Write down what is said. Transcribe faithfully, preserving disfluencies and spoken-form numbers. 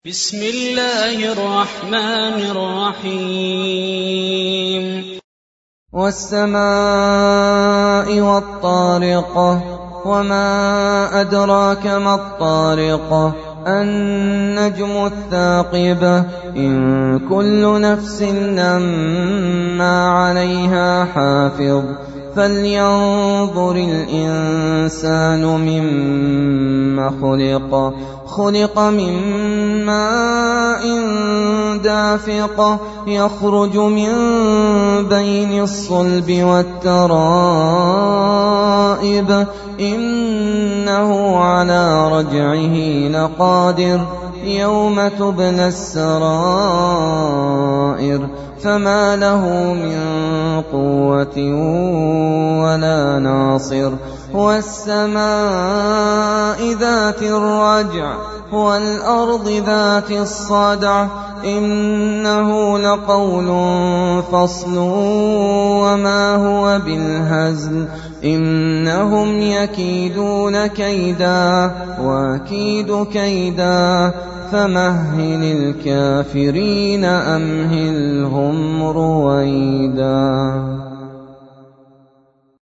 بسم الله الرحمن الرحيم والسماء والطارق وما أدراك ما الطارق النجم الثاقب إن كل نفس لما عليها حافظ فلينظر الإنسان مما خلق خلق من ماء دافق يخرج من بين الصلب والترائب إنه على رجعه لقادر يوم تبلى السرائر فما له من قوة ولا ناصر والسماء ذات الرجع والأرض ذات الصدع إنه لقول فصل وما هو بالهزل إنهم يكيدون كيدا وأكيد كيدا فمهل الكافرين أمهلهم رويدا.